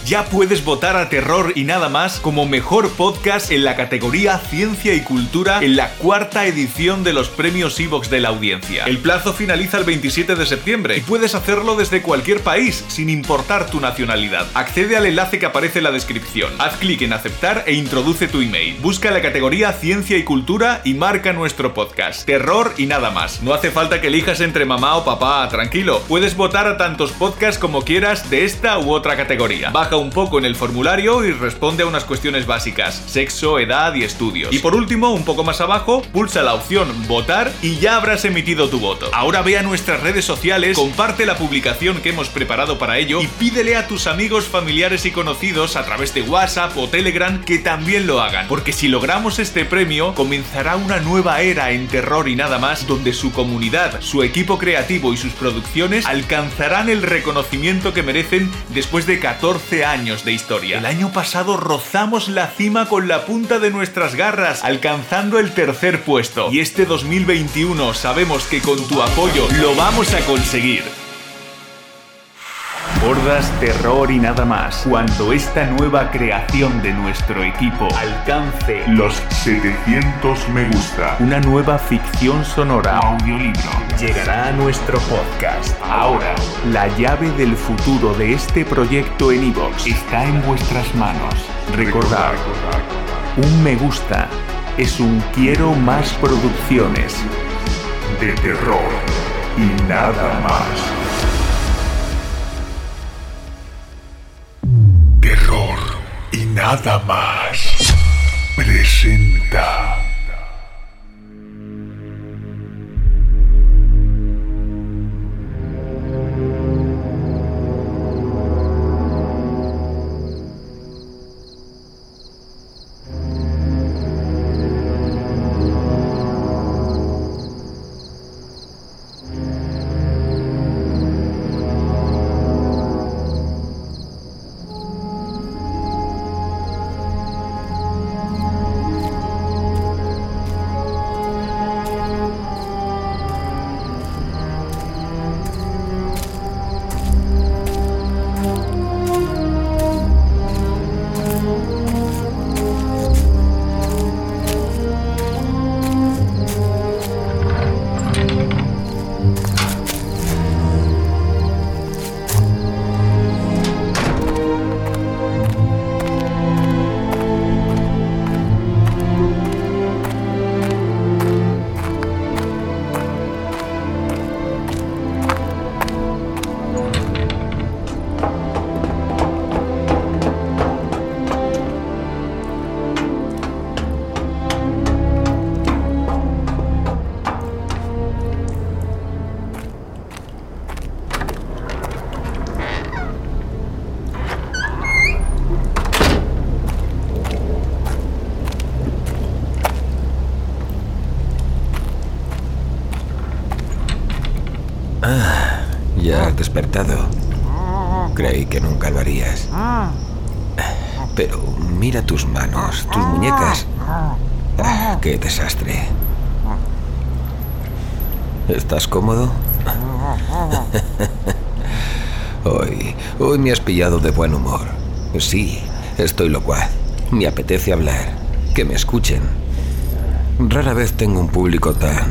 Ya puedes votar a Terror y Nada Más como mejor podcast en la categoría Ciencia y Cultura en la 4ª edición de los premios iVoox de la audiencia. El plazo finaliza el 27 de septiembre y puedes hacerlo desde cualquier país, sin importar tu nacionalidad. Accede al enlace que aparece en la descripción. Haz clic en aceptar e introduce tu email. Busca la categoría Ciencia y Cultura y marca nuestro podcast. Terror y Nada Más. No hace falta que elijas entre mamá o papá, tranquilo. Puedes votar a tantos podcasts como quieras de esta u otra categoría. Baja un poco en el formulario y responde a unas cuestiones básicas: sexo, edad y estudios. Y por último, un poco más abajo, pulsa la opción votar y ya habrás emitido tu voto. Ahora ve a nuestras redes sociales, comparte la publicación que hemos preparado para ello y pídele a tus amigos, familiares y conocidos a través de WhatsApp o Telegram que también lo hagan. Porque si logramos este premio, comenzará una nueva era en Terror y Nada Más, donde su comunidad, su equipo creativo y sus producciones alcanzarán el reconocimiento que merecen después de 14 años de historia. El año pasado rozamos la cima con la punta de nuestras garras, alcanzando el 3er puesto. Y este 2021 sabemos que con tu apoyo lo vamos a conseguir. Hordas, Terror y Nada Más. Cuando esta nueva creación de nuestro equipo alcance los 700 me gusta, una nueva ficción sonora o audiolibro llegará a nuestro podcast. Ahora, la llave del futuro de este proyecto en iVoox está en vuestras manos. Recordad, un me gusta es un quiero más producciones de terror y nada más. Terror y Nada Más presenta. Ya has despertado. Creí que nunca lo harías. Pero mira tus manos, tus muñecas. ¡Qué desastre! ¿Estás cómodo? Hoy me has pillado de buen humor. Sí, estoy locuaz. Me apetece hablar. Que me escuchen. Rara vez tengo un público tan...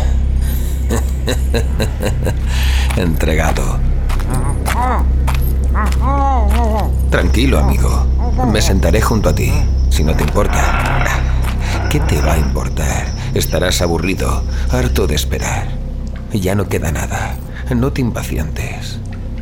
entregado. Tranquilo, amigo. Me sentaré junto a ti, si no te importa. ¿Qué te va a importar? Estarás aburrido, harto de esperar. Ya no queda nada. No te impacientes.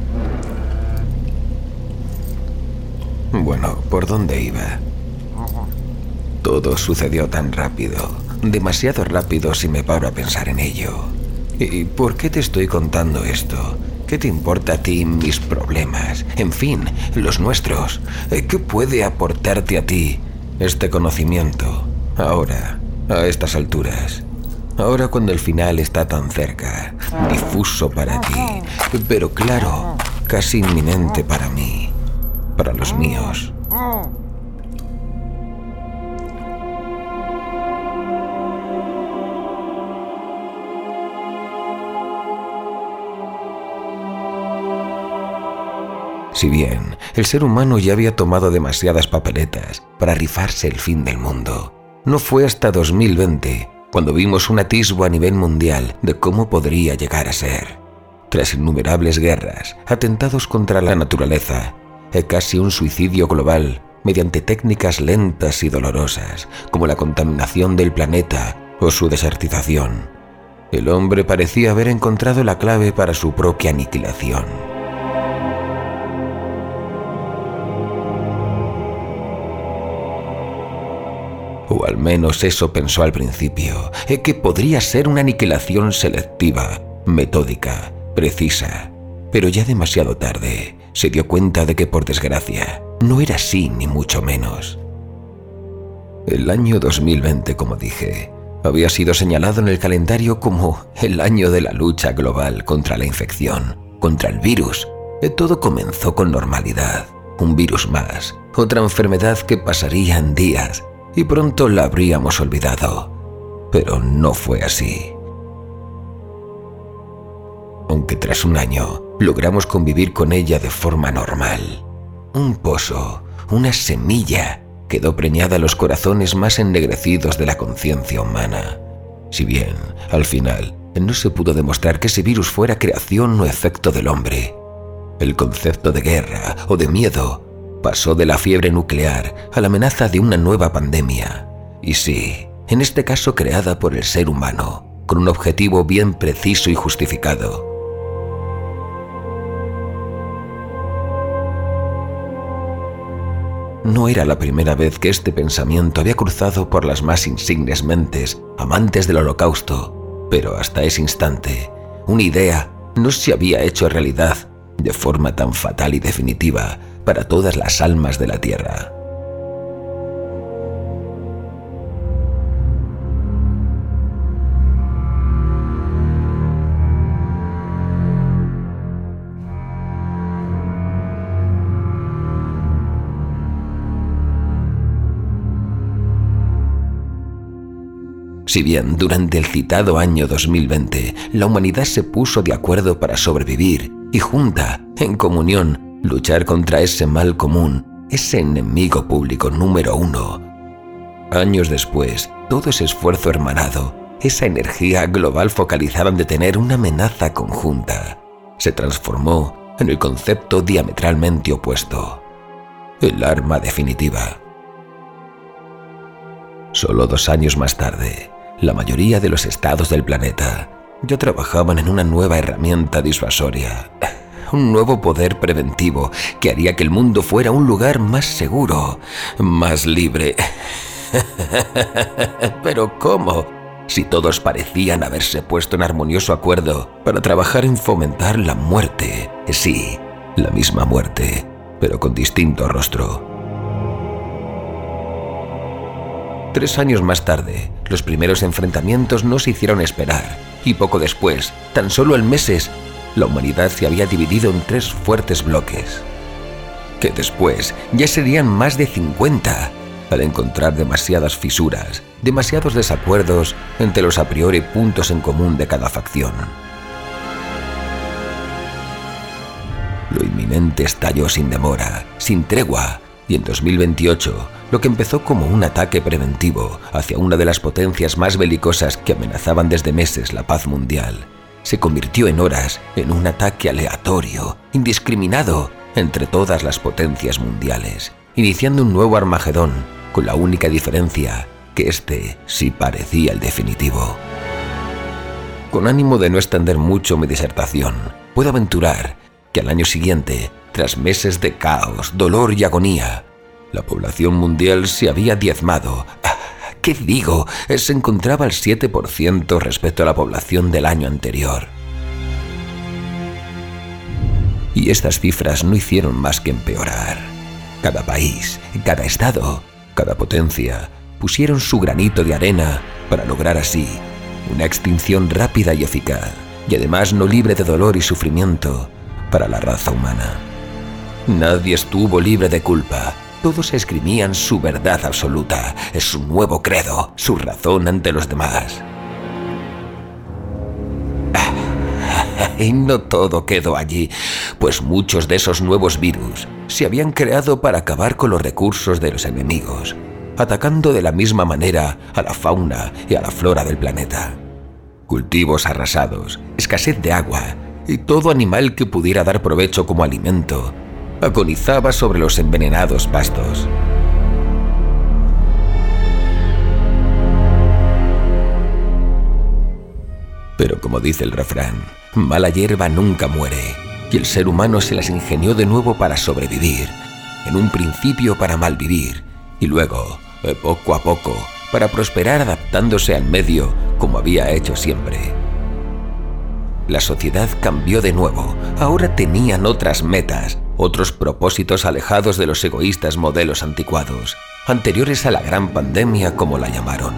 Bueno, ¿por dónde iba? Todo sucedió tan rápido. Demasiado rápido si me paro a pensar en ello. ¿Y por qué te estoy contando esto? ¿Qué te importa a ti mis problemas? En fin, los nuestros. ¿Qué puede aportarte a ti este conocimiento? Ahora, a estas alturas. Ahora cuando el final está tan cerca, difuso para ti, pero claro, casi inminente para mí, para los míos. Si bien el ser humano ya había tomado demasiadas papeletas para rifarse el fin del mundo, no fue hasta 2020 cuando vimos un atisbo a nivel mundial de cómo podría llegar a ser. Tras innumerables guerras, atentados contra la naturaleza, casi un suicidio global mediante técnicas lentas y dolorosas como la contaminación del planeta o su desertización, el hombre parecía haber encontrado la clave para su propia aniquilación. O al menos eso pensó al principio, que podría ser una aniquilación selectiva, metódica, precisa. Pero ya demasiado tarde se dio cuenta de que, por desgracia, no era así ni mucho menos. El año 2020, como dije, había sido señalado en el calendario como el año de la lucha global contra la infección, contra el virus. Todo comenzó con normalidad, un virus más, otra enfermedad que pasaría en días y pronto la habríamos olvidado. Pero no fue así. Aunque tras un año logramos convivir con ella de forma normal, un pozo, una semilla, quedó preñada en los corazones más ennegrecidos de la conciencia humana. Si bien, al final, no se pudo demostrar que ese virus fuera creación o efecto del hombre, el concepto de guerra o de miedo pasó de la fiebre nuclear a la amenaza de una nueva pandemia. Y sí, en este caso creada por el ser humano, con un objetivo bien preciso y justificado. No era la primera vez que este pensamiento había cruzado por las más insignes mentes amantes del Holocausto, pero hasta ese instante, una idea no se había hecho realidad de forma tan fatal y definitiva para todas las almas de la Tierra. Si bien durante el citado año 2020 la humanidad se puso de acuerdo para sobrevivir y junta, en comunión, luchar contra ese mal común, ese enemigo público número 1. Años después, todo ese esfuerzo hermanado, esa energía global focalizada en detener una amenaza conjunta, se transformó en el concepto diametralmente opuesto: el arma definitiva. Solo 2 años más tarde, la mayoría de los estados del planeta ya trabajaban en una nueva herramienta disuasoria, un nuevo poder preventivo que haría que el mundo fuera un lugar más seguro, más libre. ¿Pero cómo? Si todos parecían haberse puesto en armonioso acuerdo para trabajar en fomentar la muerte. Sí, la misma muerte, pero con distinto rostro. 3 años más tarde, los primeros enfrentamientos no se hicieron esperar, y poco después, tan solo en meses, la humanidad se había dividido en 3 fuertes bloques, que después ya serían más de 50, al encontrar demasiadas fisuras, demasiados desacuerdos entre los a priori puntos en común de cada facción. Lo inminente estalló sin demora, sin tregua, y en 2028, lo que empezó como un ataque preventivo hacia una de las potencias más belicosas que amenazaban desde meses la paz mundial, se convirtió en horas en un ataque aleatorio, indiscriminado, entre todas las potencias mundiales, iniciando un nuevo Armagedón, con la única diferencia que este sí parecía el definitivo. Con ánimo de no extender mucho mi disertación, puedo aventurar que al año siguiente, tras meses de caos, dolor y agonía, la población mundial se había diezmado. ¿Qué digo? Se encontraba al 7% respecto a la población del año anterior. Y estas cifras no hicieron más que empeorar. Cada país, cada estado, cada potencia pusieron su granito de arena para lograr así una extinción rápida y eficaz, y además no libre de dolor y sufrimiento para la raza humana. Nadie estuvo libre de culpa. Todos esgrimían su verdad absoluta, su nuevo credo, su razón ante los demás. Y no todo quedó allí, pues muchos de esos nuevos virus se habían creado para acabar con los recursos de los enemigos, atacando de la misma manera a la fauna y a la flora del planeta. Cultivos arrasados, escasez de agua y todo animal que pudiera dar provecho como alimento agonizaba sobre los envenenados pastos. Pero como dice el refrán, mala hierba nunca muere, y el ser humano se las ingenió de nuevo para sobrevivir, en un principio para malvivir, y luego, poco a poco, para prosperar adaptándose al medio como había hecho siempre. La sociedad cambió de nuevo, ahora tenían otras metas, otros propósitos alejados de los egoístas modelos anticuados, anteriores a la gran pandemia como la llamaron.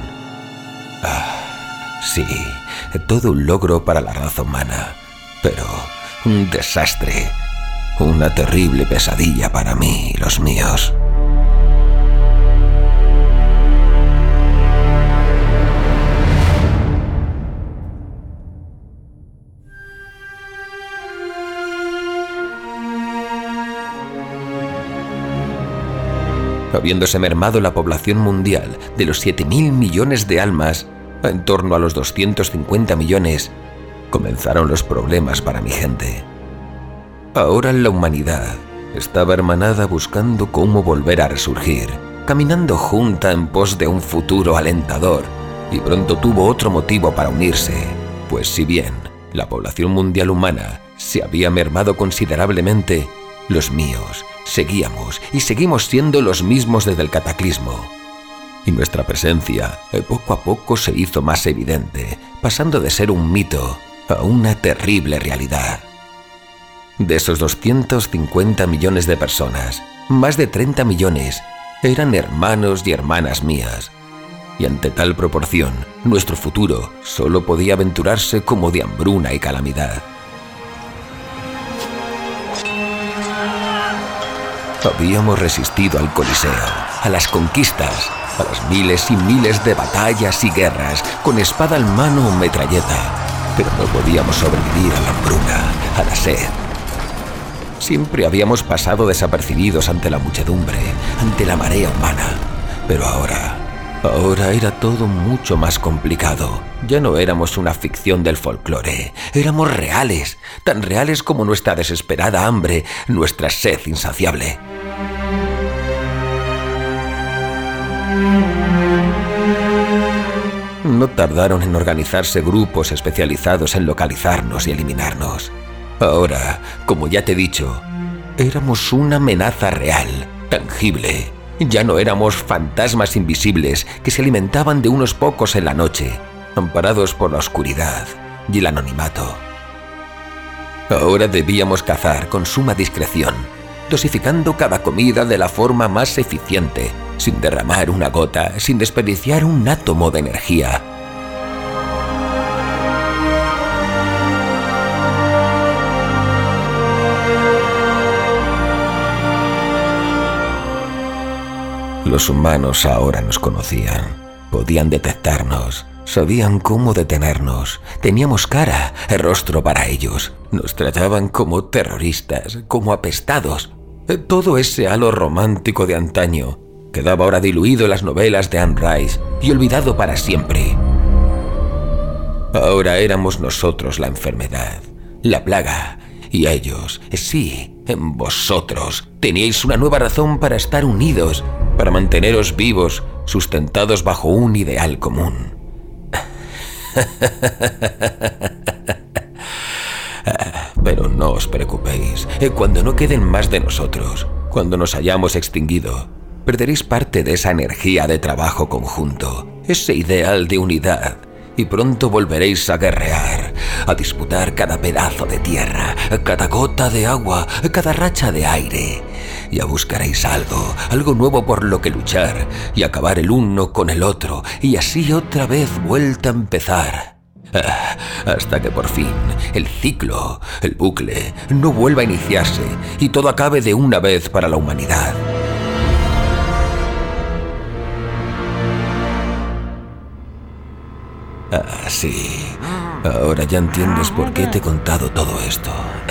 Sí, todo un logro para la raza humana, pero un desastre, una terrible pesadilla para mí y los míos. Habiéndose mermado la población mundial de los 7.000 millones de almas a en torno a los 250 millones, comenzaron los problemas para mi gente. Ahora la humanidad estaba hermanada buscando cómo volver a resurgir, caminando junta en pos de un futuro alentador, y pronto tuvo otro motivo para unirse, pues si bien la población mundial humana se había mermado considerablemente, los míos seguíamos y seguimos siendo los mismos desde el cataclismo. Y nuestra presencia poco a poco se hizo más evidente, pasando de ser un mito a una terrible realidad. De esos 250 millones de personas, más de 30 millones eran hermanos y hermanas mías. Y ante tal proporción, nuestro futuro solo podía aventurarse como de hambruna y calamidad. Habíamos resistido al Coliseo, a las conquistas, a las miles y miles de batallas y guerras, con espada en mano o metralleta, pero no podíamos sobrevivir a la hambruna, a la sed. Siempre habíamos pasado desapercibidos ante la muchedumbre, ante la marea humana, pero ahora era todo mucho más complicado. Ya no éramos una ficción del folclore, éramos reales, tan reales como nuestra desesperada hambre, nuestra sed insaciable. No tardaron en organizarse grupos especializados en localizarnos y eliminarnos. Ahora, como ya te he dicho, éramos una amenaza real, tangible. Ya no éramos fantasmas invisibles que se alimentaban de unos pocos en la noche, amparados por la oscuridad y el anonimato. Ahora debíamos cazar con suma discreción, dosificando cada comida de la forma más eficiente, sin derramar una gota, sin desperdiciar un átomo de energía. Los humanos ahora nos conocían, podían detectarnos, sabían cómo detenernos, teníamos cara, rostro para ellos, nos trataban como terroristas, como apestados. Todo ese halo romántico de antaño quedaba ahora diluido en las novelas de Anne Rice y olvidado para siempre. Ahora éramos nosotros la enfermedad, la plaga, y ellos, sí, en vosotros, teníais una nueva razón para estar unidos, para manteneros vivos, sustentados bajo un ideal común. Pero no os preocupéis, cuando no queden más de nosotros, cuando nos hayamos extinguido, perderéis parte de esa energía de trabajo conjunto, ese ideal de unidad, y pronto volveréis a guerrear, a disputar cada pedazo de tierra, cada gota de agua, cada racha de aire. Ya buscaréis algo nuevo por lo que luchar, y acabar el uno con el otro, y así otra vez vuelta a empezar. Hasta que por fin el ciclo, el bucle, no vuelva a iniciarse y todo acabe de una vez para la humanidad. Sí, Ahora ya entiendes por qué te he contado todo esto.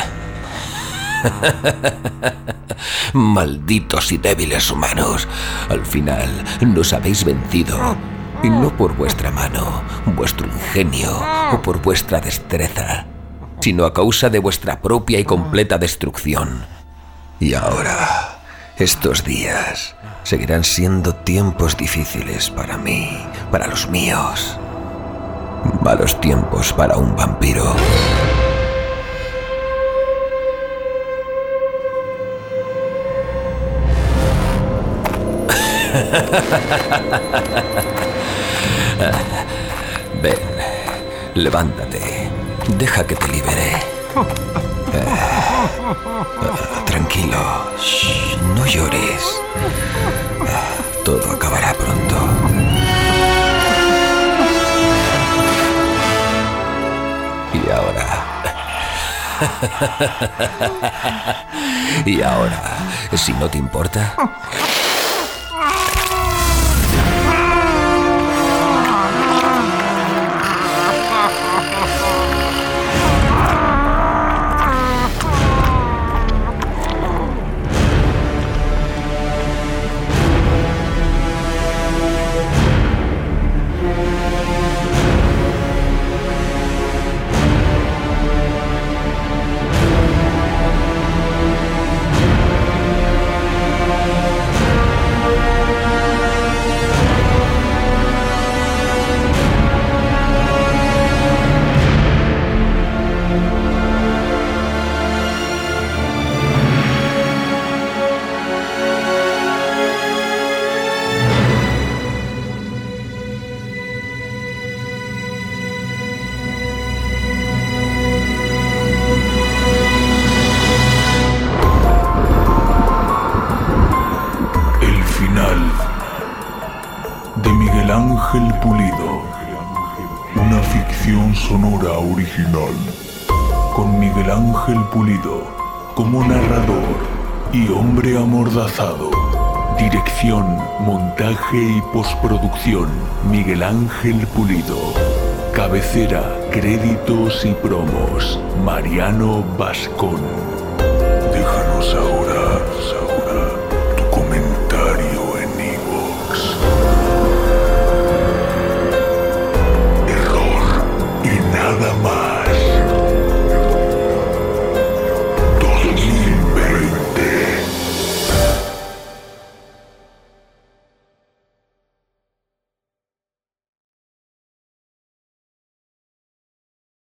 Malditos y débiles humanos. Al final nos habéis vencido. Y no por vuestra mano, vuestro ingenio o por vuestra destreza, sino a causa de vuestra propia y completa destrucción. Y ahora, estos días seguirán siendo tiempos difíciles para mí, para los míos. Malos tiempos para un vampiro. Ven, levántate. Deja que te libere. Tranquilo. Shh, no llores. Todo acabará pronto. Y ahora... Y ahora, si no te importa... De Miguel Ángel Pulido, una ficción sonora original, con Miguel Ángel Pulido como narrador y hombre amordazado. Dirección, montaje y postproducción, Miguel Ángel Pulido. Cabecera, créditos y promos, Mariano Bascón. Déjanos ahora